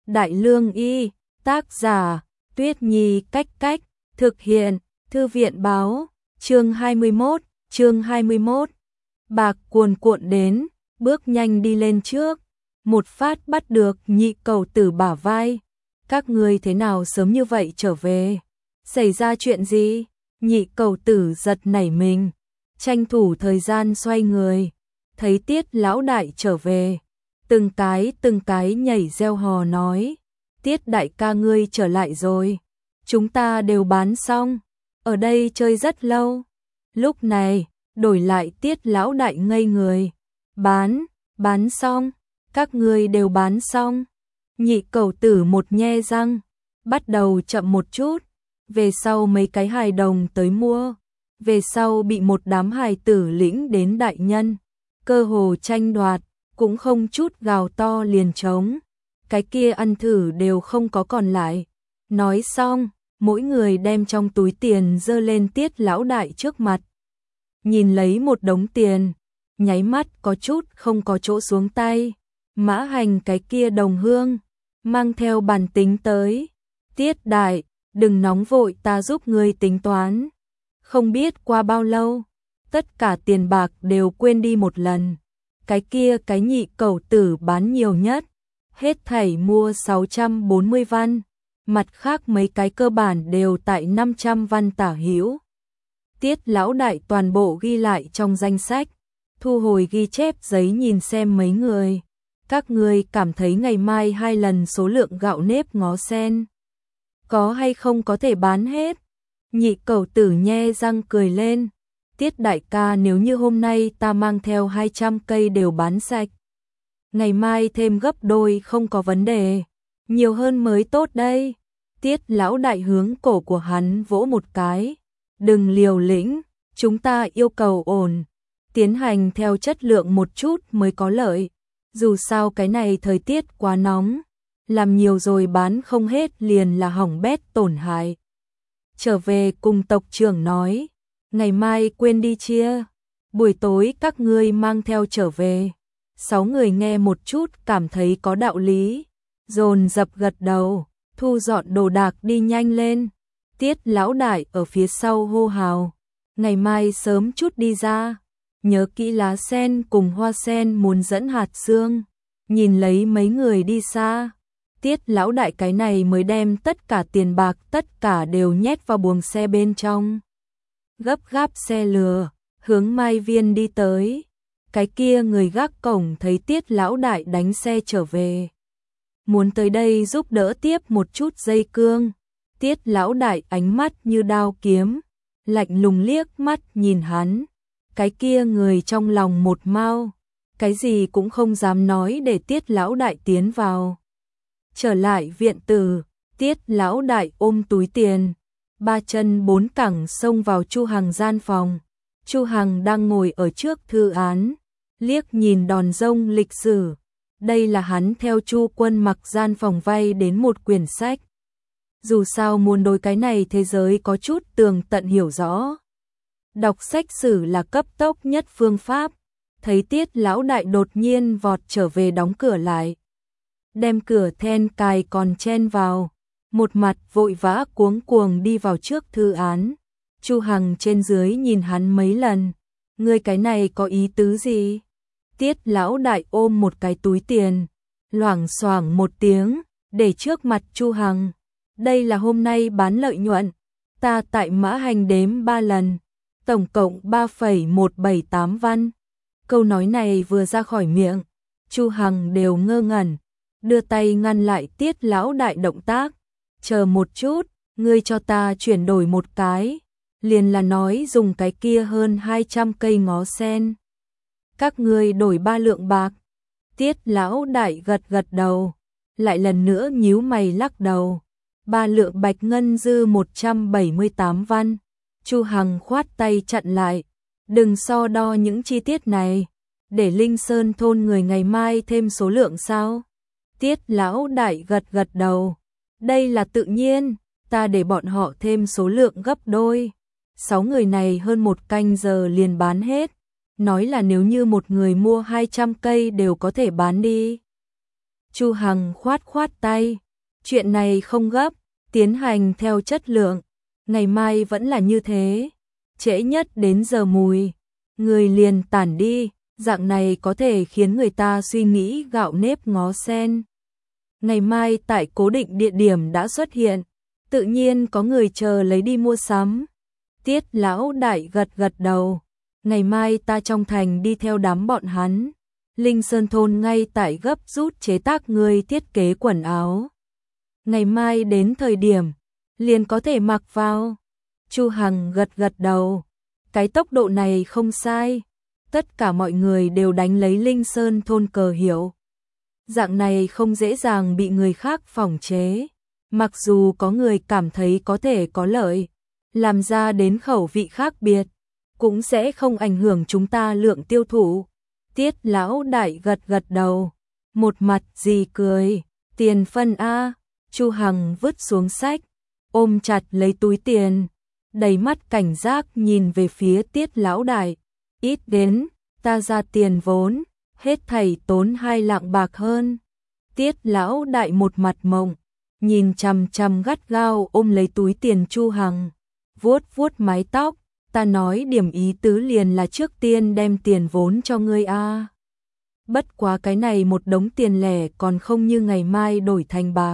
Đại Lương Y, tác giả, Tuyết Nhi Cách Cách, thực hiện, Thư viện Báo, chương 21. Bạc cuồn cuộn đến, bước nhanh đi lên trước, một phát bắt được Nhị Cầu Tử bả vai. Các ngươi thế nào sớm như vậy trở về? Xảy ra chuyện gì? Nhị Cầu Tử giật nảy mình, tranh thủ thời gian xoay người, thấy Tiết lão đại trở về, từng cái nhảy reo hò nói: "Tiết đại ca ngươi trở lại rồi, chúng ta đều bán xong, ở đây chơi rất lâu." Lúc này, đổi lại Tiết lão đại ngây người. Bán xong? Các ngươi đều bán xong? Nhị Cầu Tử một nhe răng, bắt đầu chậm một chút, về sau mấy cái hài đồng tới mua, về sau bị một đám hài tử lĩnh đến đại nhân, cơ hồ tranh đoạt, cũng không chút gào to liền trống, cái kia ăn thử đều không có còn lại. Nói xong, mỗi người đem trong túi tiền giơ lên Tiết lão đại trước mặt. Nhìn lấy một đống tiền, nháy mắt có chút không có chỗ xuống tay. Mã Hành cái kia đồng hương, mang theo bản tính tới: "Tiết đại, đừng nóng vội, ta giúp ngươi tính toán." Không biết qua bao lâu, tất cả tiền bạc đều quên đi một lần. Cái kia cái Nhị Cầu Tử bán nhiều nhất, hết thảy mua 640 văn, mặt khác mấy cái cơ bản đều tại 500 văn tả hữu. Tiết lão đại toàn bộ ghi lại trong danh sách, thu hồi ghi chép giấy nhìn xem mấy người. "Các ngươi cảm thấy ngày mai 2 lần số lượng gạo nếp ngó sen có hay không có thể bán hết?" Nhị Cầu Tử nhe răng cười lên: "Tiết đại ca, nếu như hôm nay ta mang theo 200 cây đều bán sạch, ngày mai thêm gấp đôi không có vấn đề, nhiều hơn mới tốt đây." Tiết lão đại hướng cổ của hắn vỗ một cái: "Đừng liều lĩnh, chúng ta yêu cầu ổn, tiến hành theo chất lượng một chút mới có lợi. Dù sao cái này thời tiết quá nóng, làm nhiều rồi bán không hết liền là hỏng bét tổn hại." Trở về cùng tộc trưởng nói: "Ngày mai quên đi chia, buổi tối các ngươi mang theo trở về." 6 người nghe một chút cảm thấy có đạo lý, dồn dập gật đầu, thu dọn đồ đạc đi nhanh lên. Tiết lão đại ở phía sau hô hào: "Ngày mai sớm chút đi ra, nhớ kỹ lá sen cùng hoa sen muốn dẫn hạt xương." Nhìn lấy mấy người đi xa, Tiết lão đại cái này mới đem tất cả tiền bạc tất cả đều nhét vào buồng xe bên trong, gấp gáp xe lừa hướng Mai Viên đi tới. Cái kia người gác cổng thấy Tiết lão đại đánh xe trở về, muốn tới đây giúp đỡ tiếp một chút dây cương. Tiết lão đại ánh mắt như đao kiếm, lạnh lùng liếc mắt nhìn hắn. Cái kia người trong lòng một mao, cái gì cũng không dám nói để Tiết lão đại tiến vào. Trở lại viện tử, Tiết lão đại ôm túi tiền, 3 chân 4 cẳng xông vào Chu Hằng gian phòng. Chu Hằng đang ngồi ở trước thư án, liếc nhìn đòn rông lịch sử. Đây là hắn theo Chu Quân Mặc gian phòng vay đến một quyển sách. Dù sao muốn đối cái này thế giới có chút tường tận hiểu rõ, đọc sách sử là cấp tốc nhất phương pháp. Thấy Tiết lão đại đột nhiên vọt trở về đóng cửa lại, đem cửa then cài còn chen vào, một mặt vội vã cuống cuồng đi vào trước thư án. Chu Hằng trên dưới nhìn hắn mấy lần: "Ngươi cái này có ý tứ gì?" Tiết lão đại ôm một cái túi tiền, loảng xoảng một tiếng, để trước mặt Chu Hằng: "Đây là hôm nay bán lợi nhuận, ta tại Mã Hành đếm 3 lần, tổng cộng 3,178 văn." Câu nói này vừa ra khỏi miệng, Chu Hằng đều ngơ ngẩn, đưa tay ngăn lại Tiết lão đại động tác: "Chờ một chút, ngươi cho ta chuyển đổi một cái, liền là nói dùng cái kia hơn 200 cây ngó sen, các ngươi đổi 3 lượng bạc." Tiết lão đại gật đầu, lại lần nữa nhíu mày lắc đầu: 3 lượng bạch ngân dư 178 văn. Chu Hằng khoát tay chặn lại: "Đừng so đo những chi tiết này, để Linh Sơn thôn người ngày mai thêm số lượng sao?" Tiết lão đại gật đầu: "Đây là tự nhiên, ta để bọn họ thêm số lượng gấp đôi." 6 người này hơn 1 canh giờ liền bán hết, nói là nếu như một người mua 200 cây đều có thể bán đi. Chu Hằng khoát khoát tay, chuyện này không gấp, tiến hành theo chất lượng, ngày mai vẫn là như thế, trễ nhất đến giờ mùi, người liền tản đi, dạng này có thể khiến người ta suy nghĩ gạo nếp ngó sen. Ngày mai tại cố định địa điểm đã xuất hiện, tự nhiên có người chờ lấy đi mua sắm. Tiết lão đại gật gật đầu, ngày mai ta trong thành đi theo đám bọn hắn. Linh Sơn thôn ngay tại gấp rút chế tác người thiết kế quần áo. Ngày mai đến thời điểm, liền có thể mặc vào. Chu Hằng gật gật đầu, cái tốc độ này không sai. Tất cả mọi người đều đánh lấy Linh Sơn thôn cờ hiệu. Dạng này không dễ dàng bị người khác phỏng chế. Mặc dù có người cảm thấy có thể có lợi, làm ra đến khẩu vị khác biệt, cũng sẽ không ảnh hưởng chúng ta lượng tiêu thụ. Tiết lão đại gật gật đầu, một mặt gì cười, tiền phân a. Chu Hằng vứt xuống sách, ôm chặt lấy túi tiền, đầy mắt cảnh giác nhìn về phía Tiết lão đại. Ít đến, ta ra tiền vốn, hết thảy tốn 2 lạng bạc hơn. Tiết lão đại một mặt mộng, nhìn chằm chằm gắt gao ôm lấy túi tiền Chu Hằng, vuốt vuốt mái tóc, ta nói điểm ý tứ liền là trước tiên đem tiền vốn cho ngươi a. Bất quá cái này một đống tiền lẻ còn không như ngày mai đổi thành bạc.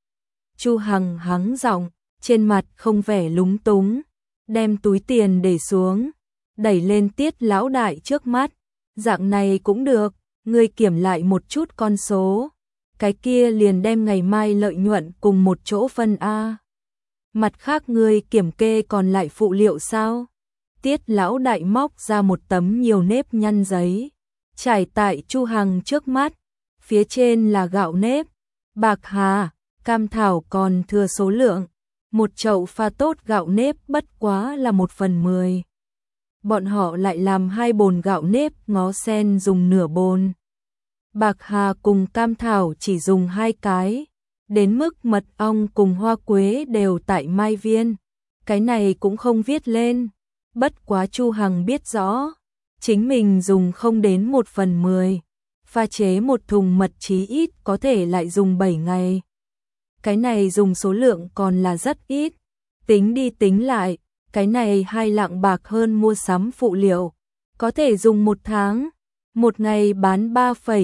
Chu Hằng hắng giọng, trên mặt không vẻ lúng túng, đem túi tiền để xuống, đẩy lên Tiết lão đại trước mắt, dạng này cũng được, ngươi kiểm lại một chút con số, cái kia liền đem ngày mai lợi nhuận cùng một chỗ phân a. Mặt khác ngươi kiểm kê còn lại phụ liệu sao? Tiết lão đại móc ra một tấm nhiều nếp nhăn giấy, trải tại Chu Hằng trước mắt, phía trên là gạo nếp, bạc hà, cam thảo còn thừa số lượng, một chậu pha tốt gạo nếp bất quá là 1/10. Bọn họ lại làm 2 bồn gạo nếp ngó sen dùng nửa bồn. Bạc hà cùng cam thảo chỉ dùng 2 cái, đến mức mật ong cùng hoa quế đều tại Mai Viên. Cái này cũng không viết lên, bất quá Chu Hằng biết rõ, chính mình dùng không đến 1/10, pha chế một thùng mật chí ít có thể lại dùng 7 ngày. Cái này dùng số lượng còn là rất ít, tính đi tính lại, cái này 2 lạng bạc hơn mua sắm phụ liệu, có thể dùng 1 tháng, một ngày bán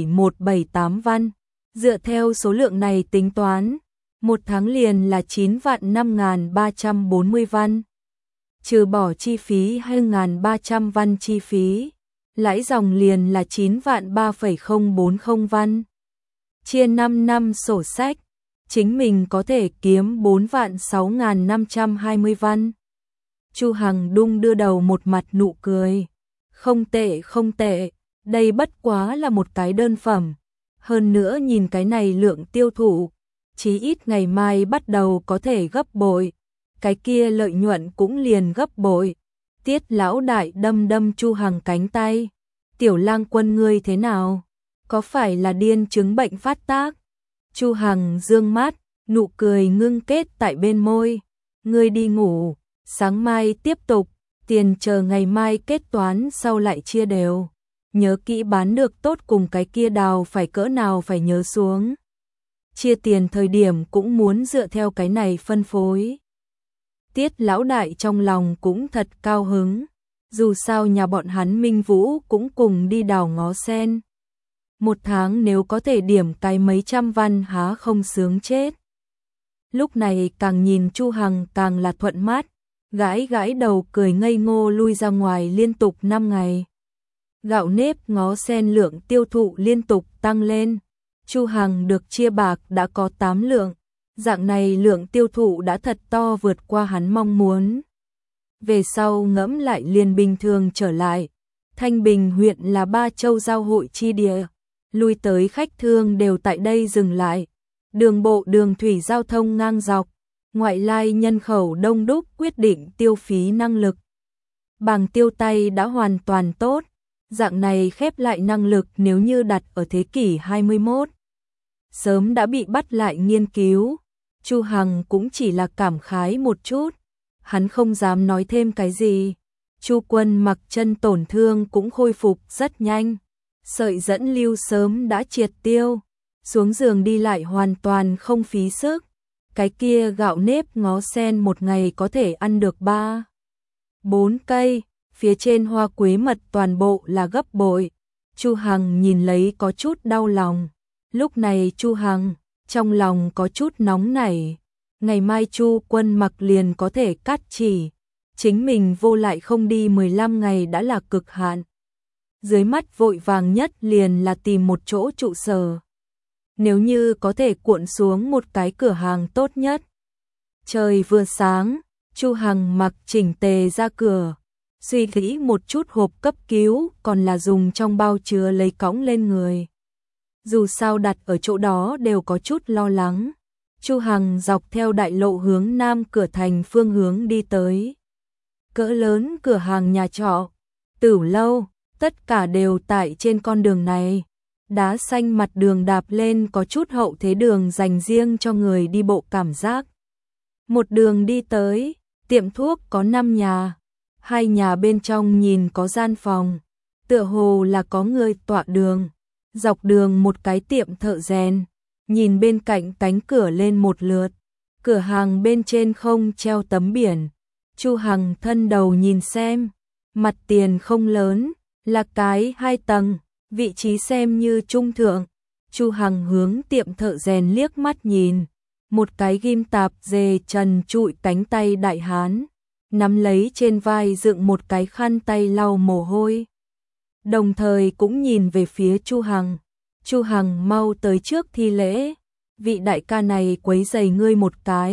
3,178 văn, dựa theo số lượng này tính toán, 1 tháng liền là 9.5340 văn. Trừ bỏ chi phí 2.300 văn chi phí, lãi dòng liền là 9.340 văn. Chia 5 năm sổ sách, chính mình có thể kiếm 4.6.520 văn. Chu Hằng đung đưa đầu một mặt nụ cười. Không tệ không tệ, đây bất quá là một cái đơn phẩm. Hơn nữa nhìn cái này lượng tiêu thụ, chí ít ngày mai bắt đầu có thể gấp bội. Cái kia lợi nhuận cũng liền gấp bội. Tiết lão đại đâm đâm Chu Hằng cánh tay. Tiểu lang quân ngươi thế nào? Có phải là điên chứng bệnh phát tác? Chu Hằng dương mắt, nụ cười ngưng kết tại bên môi. Ngươi đi ngủ, sáng mai tiếp tục, tiền chờ ngày mai kết toán sau lại chia đều. Nhớ kỹ bán được tốt cùng cái kia đào phải cỡ nào phải nhớ xuống. Chia tiền thời điểm cũng muốn dựa theo cái này phân phối. Tiết lão đại trong lòng cũng thật cao hứng, dù sao nhà bọn hắn Minh Vũ cũng cùng đi đào ngó sen. 1 tháng nếu có thể điểm cái mấy trăm văn há không sướng chết. Lúc này càng nhìn Chu Hằng càng là thuận mắt, gãi gãi đầu cười ngây ngô lui ra ngoài liên tục 5 ngày. Gạo nếp ngó sen lượng tiêu thụ liên tục tăng lên, Chu Hằng được chia bạc đã có 8 lượng, dạng này lượng tiêu thụ đã thật to vượt qua hắn mong muốn. Về sau ngẫm lại liền bình thường trở lại, Thanh Bình huyện là 3 châu giao hội chi địa, lui tới khách thương đều tại đây dừng lại, đường bộ đường thủy giao thông ngang dọc, ngoại lai nhân khẩu đông đúc quyết định tiêu phí năng lực. Bảng tiêu tay đã hoàn toàn tốt, dạng này khép lại năng lực nếu như đặt ở thế kỷ 21. Sớm đã bị bắt lại nghiên cứu, Chu Hằng cũng chỉ là cảm khái một chút, hắn không dám nói thêm cái gì. Chu Quân mặc chân tổn thương cũng khôi phục rất nhanh, sợi dẫn lưu sớm đã triệt tiêu, xuống giường đi lại hoàn toàn không phí sức. Cái kia gạo nếp ngó sen một ngày có thể ăn được 3-4 cây, phía trên hoa quế mật toàn bộ là gấp bội. Chu Hằng nhìn lấy có chút đau lòng. Lúc này Chu Hằng trong lòng có chút nóng nảy. Ngày mai Chu Quân Mặc liền có thể cắt chỉ. Chính mình vô lại không đi 15 ngày đã là cực hạn. Dưới mắt vội vàng nhất liền là tìm một chỗ trụ sở. Nếu như có thể cuộn xuống một cái cửa hàng tốt nhất. Trời vừa sáng, Chu Hằng mặc chỉnh tề ra cửa. Suy nghĩ một chút hộp cấp cứu còn là dùng trong bao chứa lấy cõng lên người. Dù sao đặt ở chỗ đó đều có chút lo lắng. Chu Hằng dọc theo đại lộ hướng nam cửa thành phương hướng đi tới. Cỡ lớn cửa hàng nhà trọ, tử lâu, tất cả đều tại trên con đường này. Đá xanh mặt đường đạp lên có chút hậu thế đường dành riêng cho người đi bộ cảm giác. Một đường đi tới, tiệm thuốc có 5 nhà. 2 nhà bên trong nhìn có gian phòng, tựa hồ là có người tọa đường. Dọc đường một cái tiệm thợ rèn, nhìn bên cạnh cánh cửa lên một lượt. Cửa hàng bên trên không treo tấm biển. Chu Hằng thân đầu nhìn xem, mặt tiền không lớn, là cái 2 tầng, vị trí xem như trung thượng. Chu Hằng hướng tiệm thợ rèn liếc mắt nhìn, một cái ghim tạp dề trần trụi cánh tay đại hán, nắm lấy trên vai dựng một cái khăn tay lau mồ hôi. Đồng thời cũng nhìn về phía Chu Hằng. Chu Hằng mau tới trước thi lễ, vị đại ca này quấy rầy ngươi một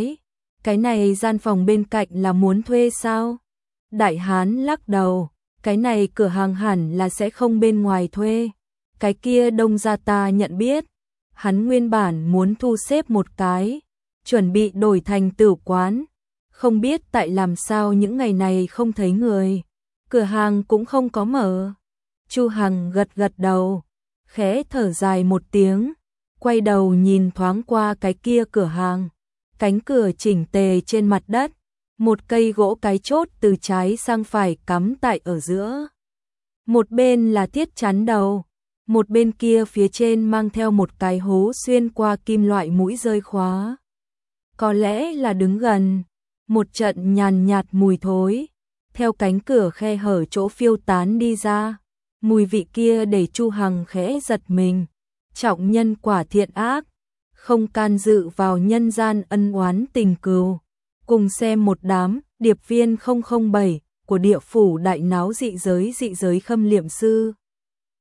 cái này gian phòng bên cạnh là muốn thuê sao? Đại hán lắc đầu, cái này cửa hàng hẳn là sẽ không bên ngoài thuê. Cái kia Đông gia ta nhận biết, hắn nguyên bản muốn thu xếp một cái, chuẩn bị đổi thành tử quán. Không biết tại làm sao những ngày này không thấy người, cửa hàng cũng không có mở. Chu Hằng gật gật đầu, khẽ thở dài một tiếng, quay đầu nhìn thoáng qua cái kia cửa hàng. Cánh cửa chỉnh tề trên mặt đất, một cây gỗ cái chốt từ trái sang phải cắm tại ở giữa. Một bên là thiết chắn đầu, một bên kia phía trên mang theo một cái hố xuyên qua kim loại mũi rơi khóa. Có lẽ là đứng gần, một trận nhàn nhạt mùi thối, theo cánh cửa khe hở chỗ phiêu tán đi ra. Mùi vị kia để Chu Hằng khẽ giật mình. Trọng nhân quả thiện ác, không can dự vào nhân gian ân oán tình cừu. Cùng xem một đám điệp viên 007 của địa phủ đại náo dị giới khâm liệm sư.